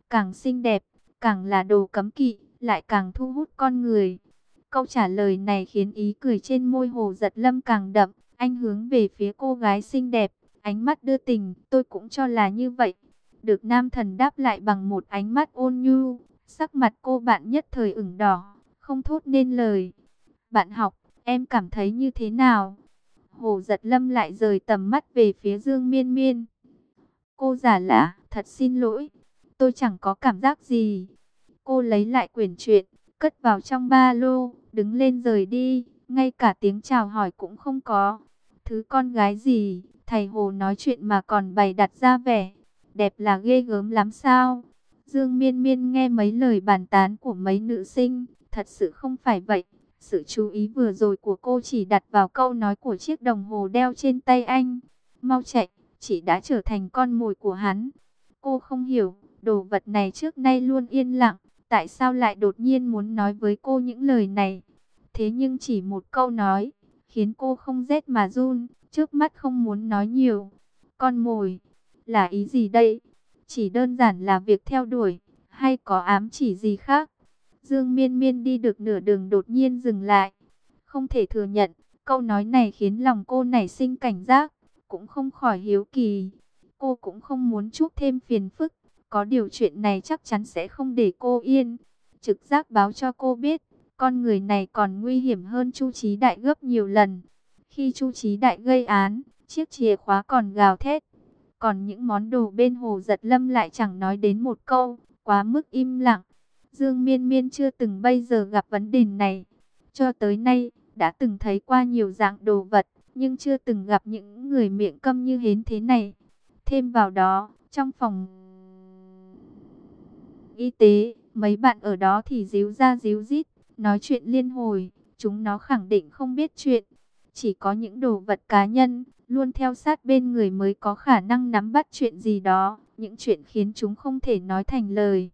càng xinh đẹp, càng là đồ cấm kỵ, lại càng thu hút con người. Câu trả lời này khiến ý cười trên môi Hồ Giật Lâm càng đậm. Anh hướng về phía cô gái xinh đẹp, ánh mắt đưa tình. Tôi cũng cho là như vậy. Được nam thần đáp lại bằng một ánh mắt ôn nhu. Sắc mặt cô bạn nhất thời ửng đỏ, không thốt nên lời. Bạn học, em cảm thấy như thế nào? Hồ Giật Lâm lại rời tầm mắt về phía Dương Miên Miên. Cô giả lạ, thật xin lỗi. Tôi chẳng có cảm giác gì. Cô lấy lại quyển truyện, cất vào trong ba lô, đứng lên rời đi. Ngay cả tiếng chào hỏi cũng không có. Thứ con gái gì, thầy Hồ nói chuyện mà còn bày đặt ra vẻ. Đẹp là ghê gớm lắm sao? Dương Miên Miên nghe mấy lời bàn tán của mấy nữ sinh. Thật sự không phải vậy. Sự chú ý vừa rồi của cô chỉ đặt vào câu nói của chiếc đồng hồ đeo trên tay anh. Mau chạy, chị đã trở thành con mồi của hắn. Cô không hiểu, đồ vật này trước nay luôn yên lặng. Tại sao lại đột nhiên muốn nói với cô những lời này? Thế nhưng chỉ một câu nói, khiến cô không rét mà run, trước mắt không muốn nói nhiều. Con mồi, là ý gì đây? Chỉ đơn giản là việc theo đuổi, hay có ám chỉ gì khác? Dương Miên Miên đi được nửa đường đột nhiên dừng lại. Không thể thừa nhận, câu nói này khiến lòng cô nảy sinh cảnh giác, cũng không khỏi hiếu kỳ. Cô cũng không muốn chuốc thêm phiền phức, có điều chuyện này chắc chắn sẽ không để cô yên. Trực giác báo cho cô biết, con người này còn nguy hiểm hơn Chu Chí Đại gấp nhiều lần. Khi Chu Chí Đại gây án, chiếc chìa khóa còn gào thét. Còn những món đồ bên Hồ Giật Lâm lại chẳng nói đến một câu, quá mức im lặng. Dương Miên Miên chưa từng bây giờ gặp vấn đề này. Cho tới nay, đã từng thấy qua nhiều dạng đồ vật, nhưng chưa từng gặp những người miệng câm như hến thế này. Thêm vào đó, trong phòng y tế, mấy bạn ở đó thì díu ra díu dít, nói chuyện liên hồi, chúng nó khẳng định không biết chuyện. Chỉ có những đồ vật cá nhân, luôn theo sát bên người mới có khả năng nắm bắt chuyện gì đó, những chuyện khiến chúng không thể nói thành lời.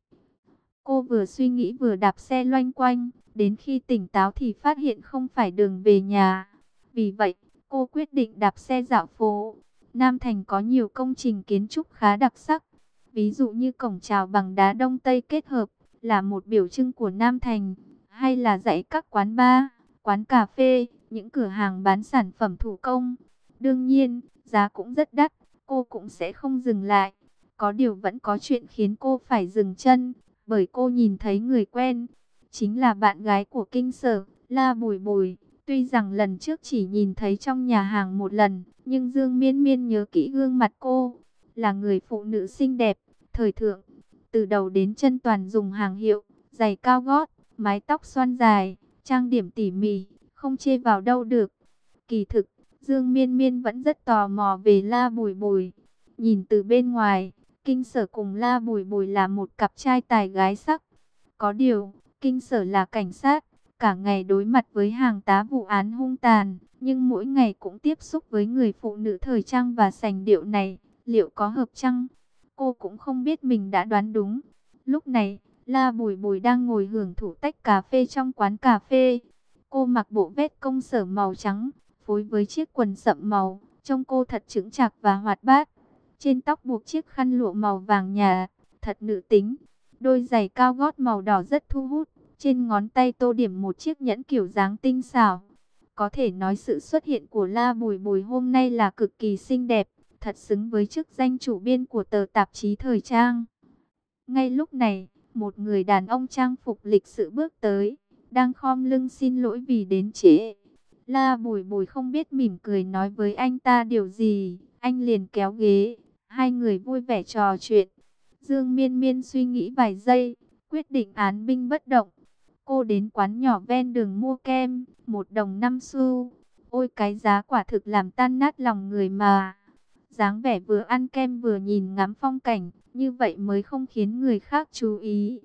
Cô vừa suy nghĩ vừa đạp xe loanh quanh, đến khi tỉnh táo thì phát hiện không phải đường về nhà. Vì vậy, cô quyết định đạp xe dạo phố. Nam Thành có nhiều công trình kiến trúc khá đặc sắc. Ví dụ như cổng chào bằng đá Đông Tây kết hợp, là một biểu trưng của Nam Thành. Hay là dãy các quán bar, quán cà phê, những cửa hàng bán sản phẩm thủ công. Đương nhiên, giá cũng rất đắt, cô cũng sẽ không dừng lại. Có điều vẫn có chuyện khiến cô phải dừng chân, bởi cô nhìn thấy người quen. Chính là bạn gái của Kinh Sở, La Bùi Bùi. Tuy rằng lần trước chỉ nhìn thấy trong nhà hàng một lần, nhưng Dương Miên Miên nhớ kỹ gương mặt cô. Là người phụ nữ xinh đẹp, thời thượng. Từ đầu đến chân toàn dùng hàng hiệu, giày cao gót, mái tóc xoăn dài, trang điểm tỉ mỉ, không chê vào đâu được. Kỳ thực, Dương Miên Miên vẫn rất tò mò về La Bùi Bùi. Nhìn từ bên ngoài, Kinh Sở cùng La Bùi Bùi là một cặp trai tài gái sắc. Có điều, Kinh Sở là cảnh sát, cả ngày đối mặt với hàng tá vụ án hung tàn, nhưng mỗi ngày cũng tiếp xúc với người phụ nữ thời trang và sành điệu này, liệu có hợp chăng? Cô cũng không biết mình đã đoán đúng. Lúc này, La Bùi Bùi đang ngồi hưởng thụ tách cà phê trong quán cà phê. Cô mặc bộ vest công sở màu trắng, phối với chiếc quần sậm màu, trông cô thật chững chạc và hoạt bát. Trên tóc buộc chiếc khăn lụa màu vàng nhạt, thật nữ tính. Đôi giày cao gót màu đỏ rất thu hút. Trên ngón tay tô điểm một chiếc nhẫn kiểu dáng tinh xảo. Có thể nói sự xuất hiện của La Bùi Bùi hôm nay là cực kỳ xinh đẹp, thật xứng với chức danh chủ biên của tờ tạp chí thời trang. Ngay lúc này, một người đàn ông trang phục lịch sự bước tới, đang khom lưng xin lỗi vì đến trễ. La Bùi Bùi không biết mỉm cười nói với anh ta điều gì, anh liền kéo ghế, hai người vui vẻ trò chuyện. Dương Miên Miên suy nghĩ vài giây, quyết định án binh bất động. Cô đến quán nhỏ ven đường mua kem, một đồng năm xu. Ôi cái giá quả thực làm tan nát lòng người mà. Dáng vẻ vừa ăn kem vừa nhìn ngắm phong cảnh, như vậy mới không khiến người khác chú ý.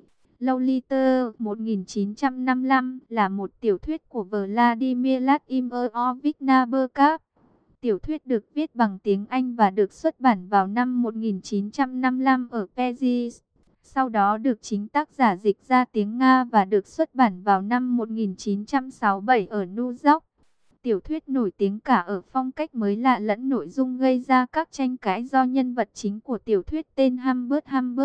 Lolita một nghìn chín trăm năm mươi lăm là một tiểu thuyết của Vladimir Vladimirovich Nabokov. Tiểu thuyết được viết bằng tiếng Anh và được xuất bản vào năm một nghìn chín trăm năm mươi lăm ở Paris. Sau đó được chính tác giả dịch ra tiếng Nga và được xuất bản vào năm một nghìn chín trăm sáu mươi bảy ở New York. Tiểu thuyết nổi tiếng cả ở phong cách mới lạ lẫn nội dung gây ra các tranh cãi do nhân vật chính của tiểu thuyết tên Humbert Humbert,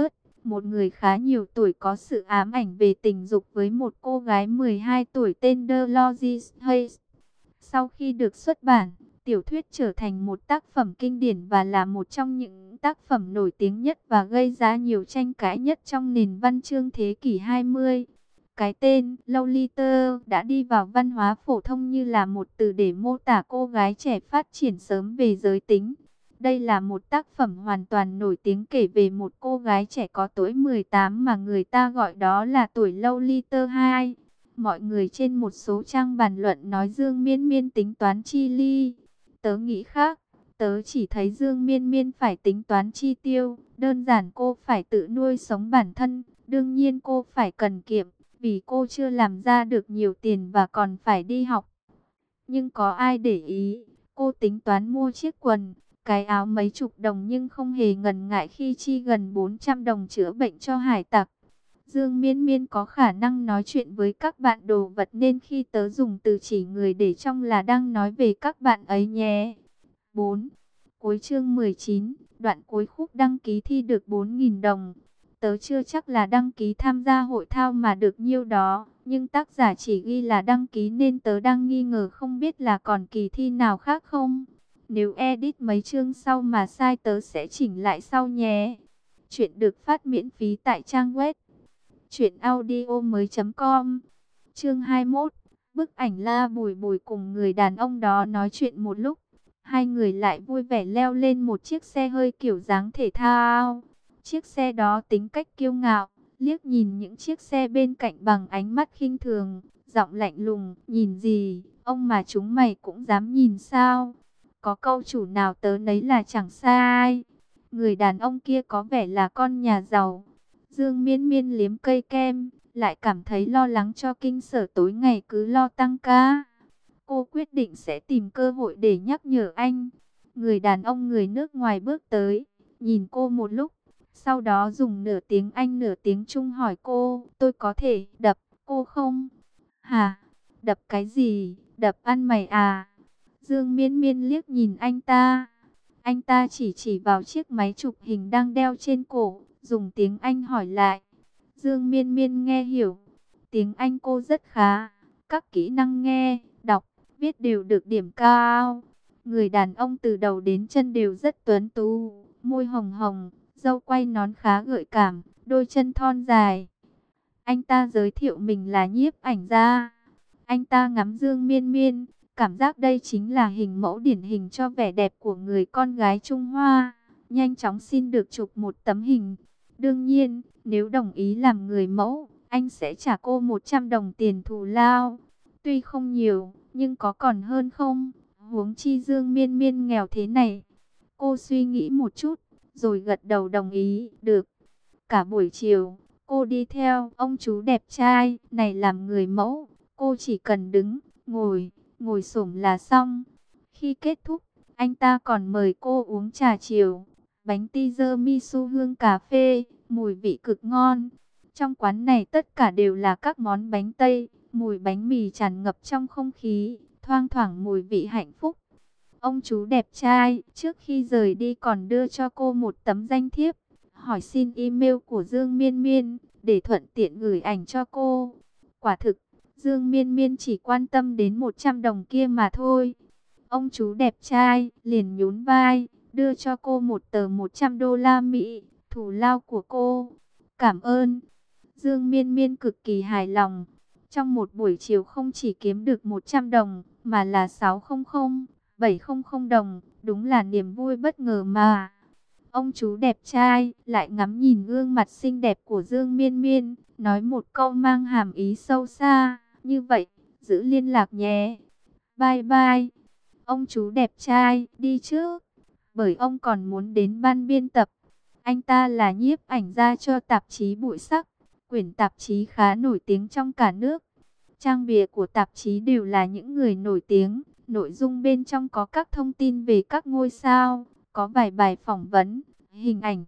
một người khá nhiều tuổi có sự ám ảnh về tình dục với một cô gái mười hai tuổi tên Dolores Hayes. Sau khi được xuất bản, tiểu thuyết trở thành một tác phẩm kinh điển và là một trong những tác phẩm nổi tiếng nhất và gây ra nhiều tranh cãi nhất trong nền văn chương thế kỷ hai mươi. Cái tên Lolita đã đi vào văn hóa phổ thông như là một từ để mô tả cô gái trẻ phát triển sớm về giới tính. Đây là một tác phẩm hoàn toàn nổi tiếng kể về một cô gái trẻ có tuổi mười tám mà người ta gọi đó là tuổi Lolita hai. Mọi người trên một số trang bàn luận nói Dương Miên Miên tính toán chi ly. Tớ nghĩ khác, tớ chỉ thấy Dương Miên Miên phải tính toán chi tiêu. Đơn giản cô phải tự nuôi sống bản thân, đương nhiên cô phải cần kiệm, vì cô chưa làm ra được nhiều tiền và còn phải đi học. Nhưng có ai để ý, cô tính toán mua chiếc quần, cái áo mấy chục đồng nhưng không hề ngần ngại khi chi gần bốn trăm đồng chữa bệnh cho hải tặc. Dương Miên Miên có khả năng nói chuyện với các bạn đồ vật nên khi tớ dùng từ chỉ người để trong là đang nói về các bạn ấy nhé. bốn. Cuối chương mười chín, đoạn cuối khúc đăng ký thi được bốn nghìn đồng. Tớ chưa chắc là đăng ký tham gia hội thao mà được nhiêu đó, nhưng tác giả chỉ ghi là đăng ký nên tớ đang nghi ngờ không biết là còn kỳ thi nào khác không. Nếu edit mấy chương sau mà sai tớ sẽ chỉnh lại sau nhé. Chuyện được phát miễn phí tại trang web truyện audio mới chấm com. Chương hai mươi mốt. Bức ảnh La Bùi Bùi cùng người đàn ông đó nói chuyện một lúc. Hai người lại vui vẻ leo lên một chiếc xe hơi kiểu dáng thể thao. Chiếc xe đó tính cách kiêu ngạo, liếc nhìn những chiếc xe bên cạnh bằng ánh mắt khinh thường, giọng lạnh lùng, nhìn gì, ông mà chúng mày cũng dám nhìn sao? Có câu chủ nào tớ nấy là chẳng sai. Người đàn ông kia có vẻ là con nhà giàu. Dương Miên Miên liếm cây kem, lại cảm thấy lo lắng cho Kinh Sở tối ngày cứ lo tăng ca. Cô quyết định sẽ tìm cơ hội để nhắc nhở anh. Người đàn ông người nước ngoài bước tới, nhìn cô một lúc, sau đó dùng nửa tiếng Anh nửa tiếng Trung hỏi cô, tôi có thể đập cô không? Hả? Đập cái gì? Đập ăn mày à? Dương Miên Miên liếc nhìn anh ta. Anh ta chỉ chỉ vào chiếc máy chụp hình đang đeo trên cổ, dùng tiếng Anh hỏi lại. Dương Miên Miên nghe hiểu. Tiếng Anh cô rất khá. Các kỹ năng nghe, đọc, viết đều được điểm cao. Người đàn ông từ đầu đến chân đều rất tuấn tú, môi hồng hồng, râu quay nón khá gợi cảm, đôi chân thon dài. Anh ta giới thiệu mình là nhiếp ảnh gia. Anh ta ngắm Dương Miên Miên, cảm giác đây chính là hình mẫu điển hình cho vẻ đẹp của người con gái Trung Hoa. Nhanh chóng xin được chụp một tấm hình. Đương nhiên, nếu đồng ý làm người mẫu, anh sẽ trả cô một trăm đồng tiền thù lao. Tuy không nhiều, nhưng có còn hơn không? Huống chi Dương Miên Miên nghèo thế này. Cô suy nghĩ một chút, rồi gật đầu đồng ý, được. Cả buổi chiều, cô đi theo ông chú đẹp trai này làm người mẫu. Cô chỉ cần đứng, ngồi, ngồi xổm là xong. Khi kết thúc, anh ta còn mời cô uống trà chiều. Bánh tiramisu hương cà phê, mùi vị cực ngon. Trong quán này tất cả đều là các món bánh Tây, mùi bánh mì tràn ngập trong không khí, thoang thoảng mùi vị hạnh phúc. Ông chú đẹp trai trước khi rời đi còn đưa cho cô một tấm danh thiếp, hỏi xin email của Dương Miên Miên, để thuận tiện gửi ảnh cho cô. Quả thực, Dương Miên Miên chỉ quan tâm đến một trăm đồng kia mà thôi. Ông chú đẹp trai liền nhún vai, đưa cho cô một tờ một trăm đô la Mỹ, thù lao của cô. Cảm ơn. Dương Miên Miên cực kỳ hài lòng. Trong một buổi chiều không chỉ kiếm được một trăm đồng, mà là sáu trăm, bảy trăm đồng. Đúng là niềm vui bất ngờ mà. Ông chú đẹp trai lại ngắm nhìn gương mặt xinh đẹp của Dương Miên Miên, nói một câu mang hàm ý sâu xa. Như vậy, giữ liên lạc nhé. Bye bye. Ông chú đẹp trai đi trước, bởi ông còn muốn đến ban biên tập. Anh ta là nhiếp ảnh gia cho tạp chí Bụi Sắc, quyển tạp chí khá nổi tiếng trong cả nước. Trang bìa của tạp chí đều là những người nổi tiếng. Nội dung bên trong có các thông tin về các ngôi sao, có vài bài phỏng vấn, hình ảnh.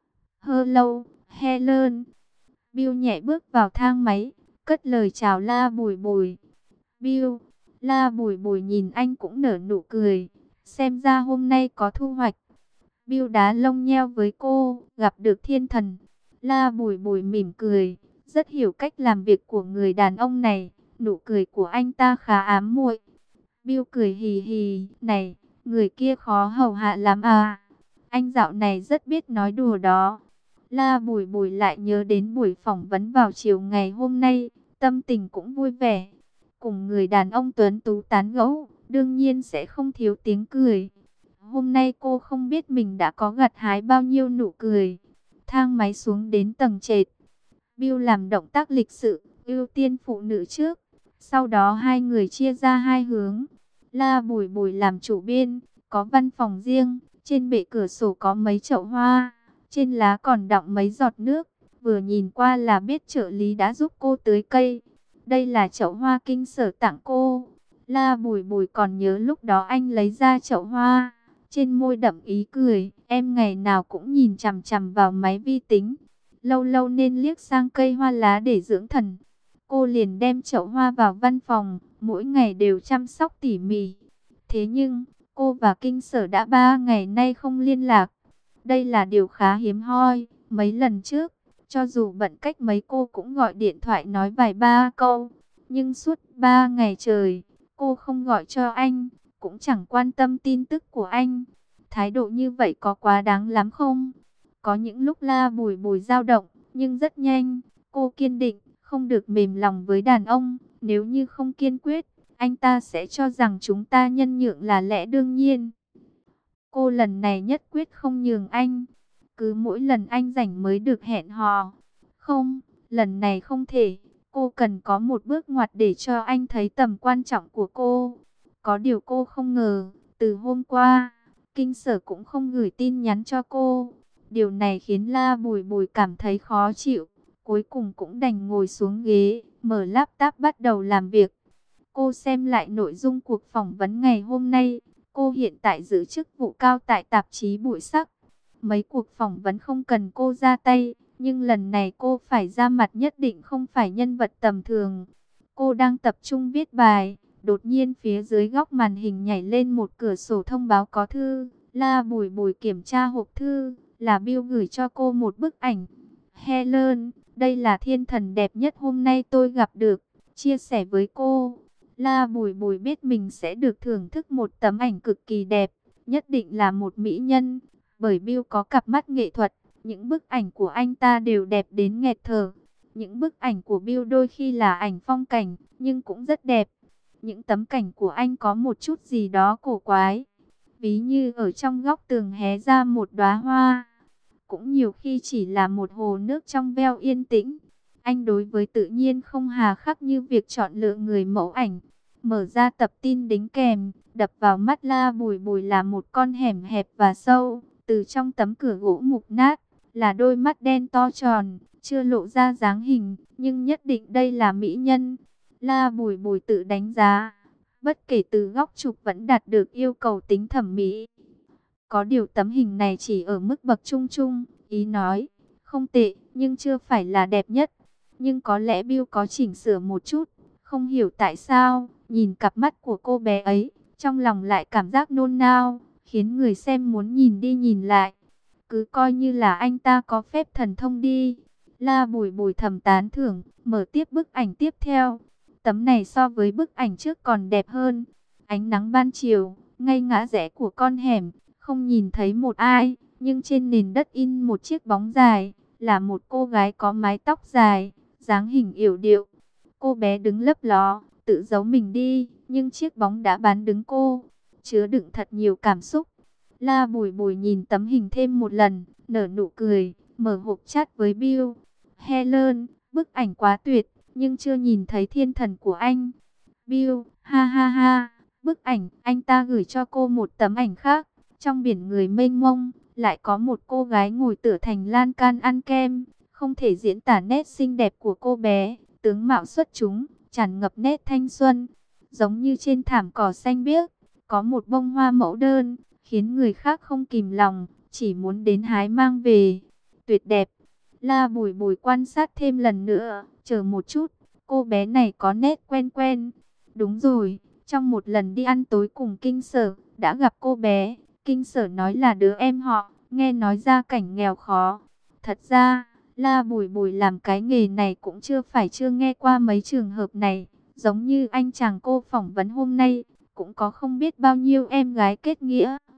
Hello, Helen. Bill nhẹ bước vào thang máy, cất lời chào La Bùi Bùi. Bill, La Bùi Bùi nhìn anh cũng nở nụ cười. Xem ra hôm nay có thu hoạch. Bill đá lông nheo với cô, gặp được thiên thần. La Bùi Bùi mỉm cười, rất hiểu cách làm việc của người đàn ông này. Nụ cười của anh ta khá ám muội. Bill cười hì hì, này, người kia khó hầu hạ lắm à. Anh dạo này rất biết nói đùa đó. La Bùi Bùi lại nhớ đến buổi phỏng vấn vào chiều ngày hôm nay, tâm tình cũng vui vẻ. Cùng người đàn ông tuấn tú tán gẫu, đương nhiên sẽ không thiếu tiếng cười. Hôm nay cô không biết mình đã có gặt hái bao nhiêu nụ cười. Thang máy xuống đến tầng trệt. Bill làm động tác lịch sự, ưu tiên phụ nữ trước. Sau đó hai người chia ra hai hướng. La Bùi Bùi làm chủ biên, có văn phòng riêng. Trên bệ cửa sổ có mấy chậu hoa. Trên lá còn đọng mấy giọt nước. Vừa nhìn qua là biết trợ lý đã giúp cô tưới cây. Đây là chậu hoa Kinh Sở tặng cô. La Bùi Bùi còn nhớ lúc đó anh lấy ra chậu hoa. Trên môi đậm ý cười, em ngày nào cũng nhìn chằm chằm vào máy vi tính. Lâu lâu nên liếc sang cây hoa lá để dưỡng thần. Cô liền đem chậu hoa vào văn phòng, mỗi ngày đều chăm sóc tỉ mỉ. Thế nhưng, cô và Kinh Sở đã ba ngày nay không liên lạc. Đây là điều khá hiếm hoi. Mấy lần trước, cho dù bận cách mấy cô cũng gọi điện thoại nói vài ba câu. Nhưng suốt ba ngày trời, cô không gọi cho anh, cũng chẳng quan tâm tin tức của anh. Thái độ như vậy có quá đáng lắm không? Có những lúc La Bùi Bùi dao động, nhưng rất nhanh, cô kiên định, không được mềm lòng với đàn ông. Nếu như không kiên quyết, anh ta sẽ cho rằng chúng ta nhân nhượng là lẽ đương nhiên. Cô lần này nhất quyết không nhường anh. Cứ mỗi lần anh rảnh mới được hẹn hò. Không, lần này không thể. Cô cần có một bước ngoặt để cho anh thấy tầm quan trọng của cô. Có điều cô không ngờ, từ hôm qua, Kinh Sở cũng không gửi tin nhắn cho cô. Điều này khiến La Bùi Bùi cảm thấy khó chịu. Cuối cùng cũng đành ngồi xuống ghế, mở laptop bắt đầu làm việc. Cô xem lại nội dung cuộc phỏng vấn ngày hôm nay. Cô hiện tại giữ chức vụ cao tại tạp chí Bụi Sắc. Mấy cuộc phỏng vấn không cần cô ra tay, nhưng lần này cô phải ra mặt, nhất định không phải nhân vật tầm thường. Cô đang tập trung viết bài, đột nhiên phía dưới góc màn hình nhảy lên một cửa sổ thông báo có thư. La Bùi Bùi kiểm tra hộp thư, là Bill gửi cho cô một bức ảnh. Helen, đây là thiên thần đẹp nhất hôm nay tôi gặp được, chia sẻ với cô. La Bùi Bùi biết mình sẽ được thưởng thức một tấm ảnh cực kỳ đẹp, nhất định là một mỹ nhân. Bởi Bill có cặp mắt nghệ thuật, những bức ảnh của anh ta đều đẹp đến nghẹt thở. Những bức ảnh của Bill đôi khi là ảnh phong cảnh, nhưng cũng rất đẹp. Những tấm cảnh của anh có một chút gì đó cổ quái. Ví như ở trong góc tường hé ra một đóa hoa. Cũng nhiều khi chỉ là một hồ nước trong veo yên tĩnh. Anh đối với tự nhiên không hà khắc như việc chọn lựa người mẫu ảnh. Mở ra tập tin đính kèm, đập vào mắt La Bùi Bùi là một con hẻm hẹp và sâu. Từ trong tấm cửa gỗ mục nát, là đôi mắt đen to tròn, chưa lộ ra dáng hình, nhưng nhất định đây là mỹ nhân. La Bùi Bùi tự đánh giá, bất kể từ góc chụp vẫn đạt được yêu cầu tính thẩm mỹ. Có điều tấm hình này chỉ ở mức bậc trung trung, ý nói, không tệ, nhưng chưa phải là đẹp nhất. Nhưng có lẽ Bill có chỉnh sửa một chút, không hiểu tại sao, nhìn cặp mắt của cô bé ấy, trong lòng lại cảm giác nôn nao, khiến người xem muốn nhìn đi nhìn lại. Cứ coi như là anh ta có phép thần thông đi. La Bùi Bùi thầm tán thưởng, mở tiếp bức ảnh tiếp theo. Tấm này so với bức ảnh trước còn đẹp hơn. Ánh nắng ban chiều, ngay ngã rẽ của con hẻm, không nhìn thấy một ai, nhưng trên nền đất in một chiếc bóng dài, là một cô gái có mái tóc dài, dáng hình yểu điệu. Cô bé đứng lấp ló, tự giấu mình đi, nhưng chiếc bóng đã bán đứng cô, chứa đựng thật nhiều cảm xúc. La Bùi Bùi nhìn tấm hình thêm một lần, nở nụ cười, mở hộp chat với Bill. Helen, bức ảnh quá tuyệt, nhưng chưa nhìn thấy thiên thần của anh. Bill, ha ha ha, bức ảnh anh ta gửi cho cô một tấm ảnh khác. Trong biển người mênh mông, lại có một cô gái ngồi tựa thành lan can ăn kem. Không thể diễn tả nét xinh đẹp của cô bé, tướng mạo xuất chúng, tràn ngập nét thanh xuân. Giống như trên thảm cỏ xanh biếc, có một bông hoa mẫu đơn, khiến người khác không kìm lòng, chỉ muốn đến hái mang về. Tuyệt đẹp. La Bùi Bùi quan sát thêm lần nữa, chờ một chút, cô bé này có nét quen quen. Đúng rồi, trong một lần đi ăn tối cùng Kinh Sở, đã gặp cô bé. Kinh Sở nói là đứa em họ, nghe nói gia cảnh nghèo khó. Thật ra, La Bùi Bùi làm cái nghề này cũng chưa phải chưa nghe qua mấy trường hợp này. Giống như anh chàng cô phỏng vấn hôm nay, cũng có không biết bao nhiêu em gái kết nghĩa.